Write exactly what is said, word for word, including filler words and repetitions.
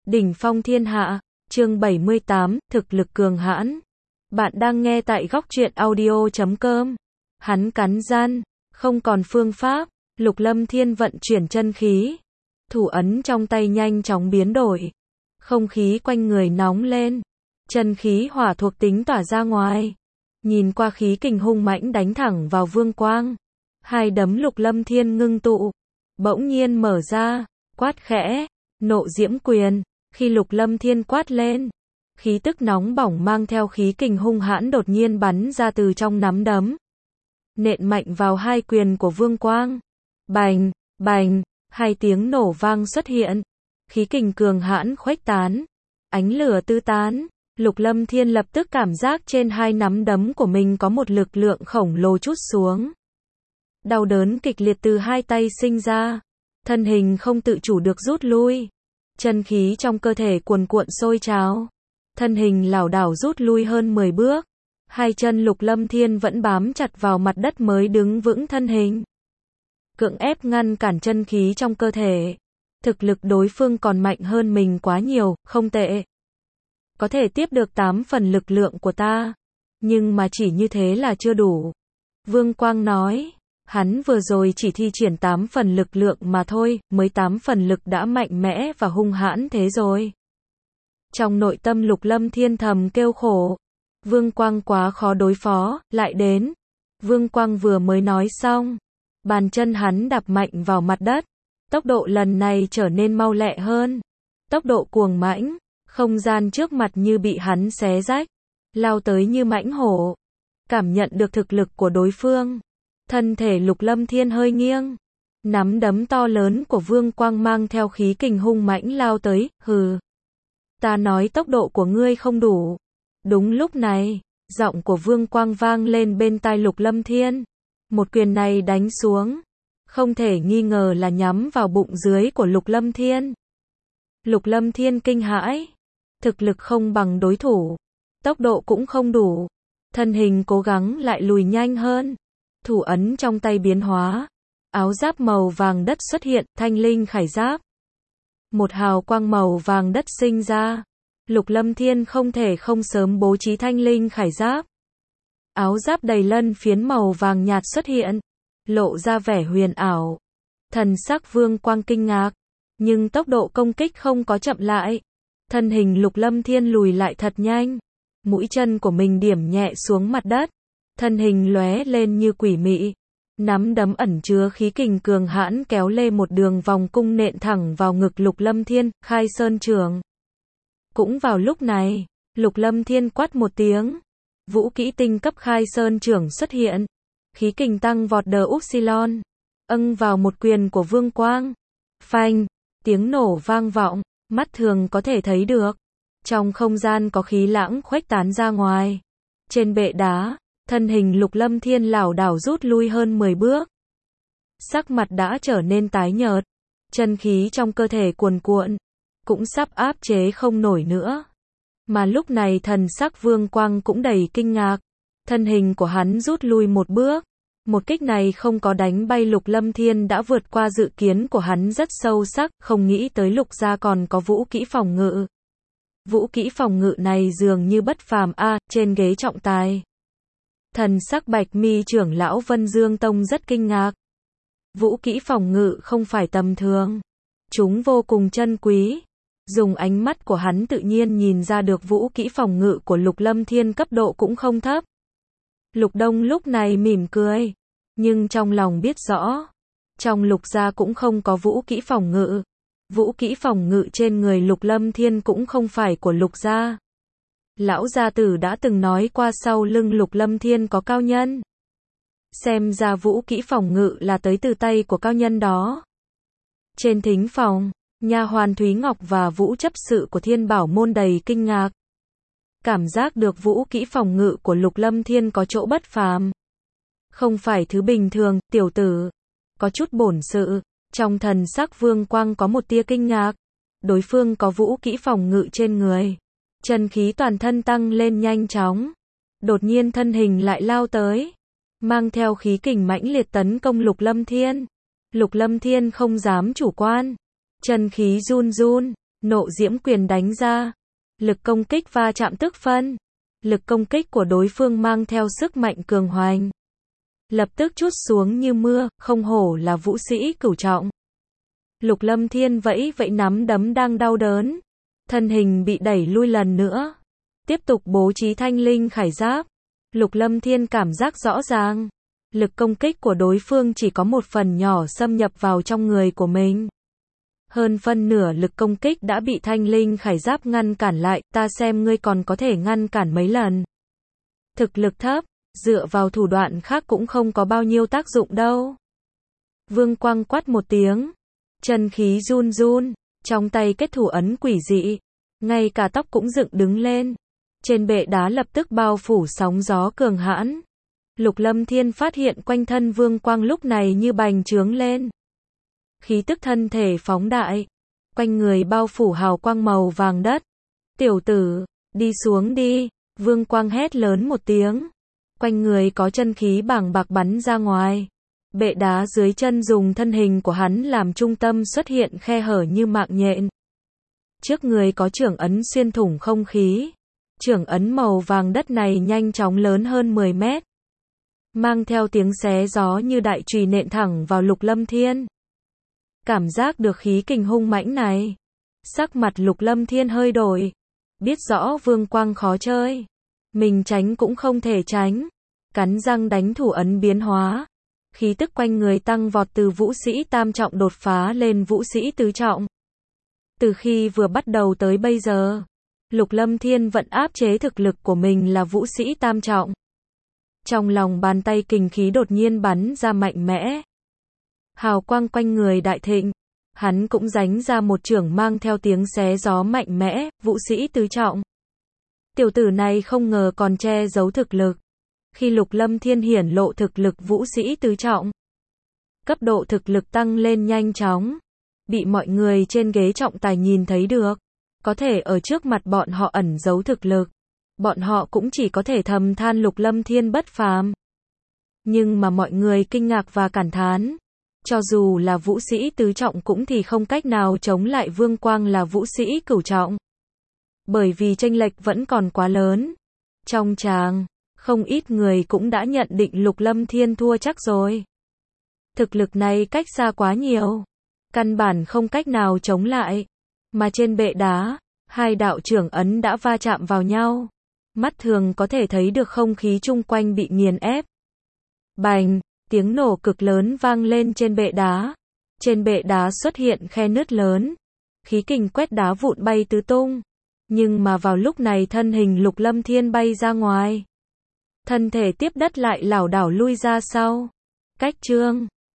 Đỉnh phong thiên hạ, chương bảy mươi tám, thực lực cường hãn. Bạn đang nghe tại góc truyện audio chấm com. Hắn cắn răng, không còn phương pháp, Lục Lâm Thiên vận chuyển chân khí. Thủ ấn trong tay nhanh chóng biến đổi. Không khí quanh người nóng lên. Chân khí hỏa thuộc tính tỏa ra ngoài. Nhìn qua khí kình hung mãnh đánh thẳng vào Vương Quang. Hai đấm Lục Lâm Thiên ngưng tụ. Bỗng nhiên mở ra, quát khẽ, nộ diễm quyền. Khi Lục Lâm Thiên quát lên, khí tức nóng bỏng mang theo khí kình hung hãn đột nhiên bắn ra từ trong nắm đấm. Nện mạnh vào hai quyền của Vương Quang. Bành, bành, hai tiếng nổ vang xuất hiện. Khí kình cường hãn khuếch tán. Ánh lửa tứ tán. Lục Lâm Thiên lập tức cảm giác trên hai nắm đấm của mình có một lực lượng khổng lồ trút xuống. Đau đớn kịch liệt từ hai tay sinh ra. Thân hình không tự chủ được rút lui. Chân khí trong cơ thể cuồn cuộn sôi trào. Thân hình lảo đảo rút lui hơn mười bước. Hai chân Lục Lâm Thiên vẫn bám chặt vào mặt đất mới đứng vững thân hình. Cưỡng ép ngăn cản chân khí trong cơ thể. Thực lực đối phương còn mạnh hơn mình quá nhiều, không tệ. Có thể tiếp được tám phần lực lượng của ta. Nhưng mà chỉ như thế là chưa đủ. Vương Quang nói. Hắn vừa rồi chỉ thi triển tám phần lực lượng mà thôi, mới tám phần lực đã mạnh mẽ và hung hãn thế rồi. Trong nội tâm Lục Lâm Thiên thầm kêu khổ. Vương Quang quá khó đối phó, lại đến. Vương Quang vừa mới nói xong. Bàn chân hắn đạp mạnh vào mặt đất. Tốc độ lần này trở nên mau lẹ hơn. Tốc độ cuồng mãnh, không gian trước mặt như bị hắn xé rách. Lao tới như mãnh hổ. Cảm nhận được thực lực của đối phương. Thân thể Lục Lâm Thiên hơi nghiêng. Nắm đấm to lớn của Vương Quang mang theo khí kình hung mãnh lao tới, hừ. Ta nói tốc độ của ngươi không đủ. Đúng lúc này, giọng của Vương Quang vang lên bên tai Lục Lâm Thiên. Một quyền này đánh xuống. Không thể nghi ngờ là nhắm vào bụng dưới của Lục Lâm Thiên. Lục Lâm Thiên kinh hãi. Thực lực không bằng đối thủ. Tốc độ cũng không đủ. Thân hình cố gắng lại lùi nhanh hơn. Thủ ấn trong tay biến hóa. Áo giáp màu vàng đất xuất hiện, thanh linh khải giáp. Một hào quang màu vàng đất sinh ra. Lục Lâm Thiên không thể không sớm bố trí thanh linh khải giáp. Áo giáp đầy lân phiến màu vàng nhạt xuất hiện. Lộ ra vẻ huyền ảo. Thần sắc Vương Quang kinh ngạc. Nhưng tốc độ công kích không có chậm lại. Thân hình Lục Lâm Thiên lùi lại thật nhanh. Mũi chân của mình điểm nhẹ xuống mặt đất. Thân hình lóe lên như quỷ mị. Nắm đấm ẩn chứa khí kình cường hãn kéo lê một đường vòng cung nện thẳng vào ngực Lục Lâm Thiên, khai sơn trường. Cũng vào lúc này, Lục Lâm Thiên quát một tiếng. Vũ kỹ tinh cấp khai sơn trường xuất hiện. Khí kình tăng vọt đờ upsilon. Âng vào một quyền của Vương Quang. Phanh, tiếng nổ vang vọng, mắt thường có thể thấy được. Trong không gian có khí lãng khuếch tán ra ngoài. Trên bệ đá, thân hình Lục Lâm Thiên lảo đảo rút lui hơn mười bước. Sắc mặt đã trở nên tái nhợt. Chân khí trong cơ thể cuồn cuộn. Cũng sắp áp chế không nổi nữa. Mà lúc này thần sắc Vương Quang cũng đầy kinh ngạc. Thân hình của hắn rút lui một bước. Một kích này không có đánh bay Lục Lâm Thiên đã vượt qua dự kiến của hắn rất sâu sắc. Không nghĩ tới Lục gia còn có vũ kỹ phòng ngự. Vũ kỹ phòng ngự này dường như bất phàm a, à, trên ghế trọng tài. Thần sắc Bạch Mi trưởng lão Vân Dương Tông rất kinh ngạc. Vũ kỹ phòng ngự không phải tầm thường. Chúng vô cùng chân quý. Dùng ánh mắt của hắn tự nhiên nhìn ra được vũ kỹ phòng ngự của Lục Lâm Thiên cấp độ cũng không thấp. Lục Đông lúc này mỉm cười. Nhưng trong lòng biết rõ. Trong Lục gia cũng không có vũ kỹ phòng ngự. Vũ kỹ phòng ngự trên người Lục Lâm Thiên cũng không phải của Lục gia. Lão gia tử đã từng nói qua sau lưng Lục Lâm Thiên có cao nhân. Xem ra vũ kỹ phòng ngự là tới từ tay của cao nhân đó. Trên thính phòng, nha hoàn Thúy Ngọc và Vũ chấp sự của Thiên Bảo môn đầy kinh ngạc. Cảm giác được vũ kỹ phòng ngự của Lục Lâm Thiên có chỗ bất phàm. Không phải thứ bình thường, tiểu tử. Có chút bổn sự. Trong thần sắc Vương Quang có một tia kinh ngạc. Đối phương có vũ kỹ phòng ngự trên người. Chân khí toàn thân tăng lên nhanh chóng. Đột nhiên thân hình lại lao tới. Mang theo khí kình mãnh liệt tấn công Lục Lâm Thiên. Lục Lâm Thiên không dám chủ quan. Chân khí run run. Nộ diễm quyền đánh ra. Lực công kích va chạm tức phân. Lực công kích của đối phương mang theo sức mạnh cường hoành. Lập tức trút xuống như mưa, không hổ là vũ sĩ cửu trọng. Lục Lâm Thiên vẫy vẫy nắm đấm đang đau đớn. Thân hình bị đẩy lui lần nữa. Tiếp tục bố trí thanh linh khải giáp. Lục Lâm Thiên cảm giác rõ ràng. Lực công kích của đối phương chỉ có một phần nhỏ xâm nhập vào trong người của mình. Hơn phân nửa lực công kích đã bị thanh linh khải giáp ngăn cản lại, ta xem ngươi còn có thể ngăn cản mấy lần. Thực lực thấp, dựa vào thủ đoạn khác cũng không có bao nhiêu tác dụng đâu. Vương Quang quát một tiếng. Chân khí run run, trong tay kết thủ ấn quỷ dị. Ngay cả tóc cũng dựng đứng lên. Trên bệ đá lập tức bao phủ sóng gió cường hãn. Lục Lâm Thiên phát hiện quanh thân Vương Quang lúc này như bành trướng lên. Khí tức thân thể phóng đại. Quanh người bao phủ hào quang màu vàng đất. Tiểu tử, đi xuống đi. Vương Quang hét lớn một tiếng. Quanh người có chân khí bàng bạc bắn ra ngoài. Bệ đá dưới chân dùng thân hình của hắn làm trung tâm xuất hiện khe hở như mạng nhện. Trước người có chưởng ấn xuyên thủng không khí. Chưởng ấn màu vàng đất này nhanh chóng lớn hơn mười mét. Mang theo tiếng xé gió như đại chùy nện thẳng vào Lục Lâm Thiên. Cảm giác được khí kình hung mãnh này. Sắc mặt Lục Lâm Thiên hơi đổi. Biết rõ Vương Quang khó chơi. Mình tránh cũng không thể tránh. Cắn răng đánh thủ ấn biến hóa. Khí tức quanh người tăng vọt từ vũ sĩ tam trọng đột phá lên vũ sĩ tứ trọng. Từ khi vừa bắt đầu tới bây giờ, Lục Lâm Thiên vẫn áp chế thực lực của mình là vũ sĩ tam trọng. Trong lòng bàn tay kình khí đột nhiên bắn ra mạnh mẽ. Hào quang quanh người đại thịnh. Hắn cũng giánh ra một chưởng mang theo tiếng xé gió mạnh mẽ, vũ sĩ tứ trọng. Tiểu tử này không ngờ còn che giấu thực lực. Khi Lục Lâm Thiên hiển lộ thực lực vũ sĩ tứ trọng, cấp độ thực lực tăng lên nhanh chóng, bị mọi người trên ghế trọng tài nhìn thấy được. Có thể ở trước mặt bọn họ ẩn giấu thực lực. Bọn họ cũng chỉ có thể thầm than Lục Lâm Thiên bất phàm. Nhưng mà mọi người kinh ngạc và cảm thán. Cho dù là vũ sĩ tứ trọng cũng thì không cách nào chống lại Vương Quang là vũ sĩ cửu trọng. Bởi vì chênh lệch vẫn còn quá lớn. Trong tràng, không ít người cũng đã nhận định Lục Lâm Thiên thua chắc rồi. Thực lực này cách xa quá nhiều. Căn bản không cách nào chống lại. Mà trên bệ đá, hai đạo chưởng ấn đã va chạm vào nhau. Mắt thường có thể thấy được không khí chung quanh bị nghiền ép. Bành, tiếng nổ cực lớn vang lên trên bệ đá. Trên bệ đá xuất hiện khe nứt lớn. Khí kình quét đá vụn bay tứ tung. Nhưng mà vào lúc này thân hình Lục Lâm Thiên bay ra ngoài. Thân thể tiếp đất lại lảo đảo lui ra sau. Cách chương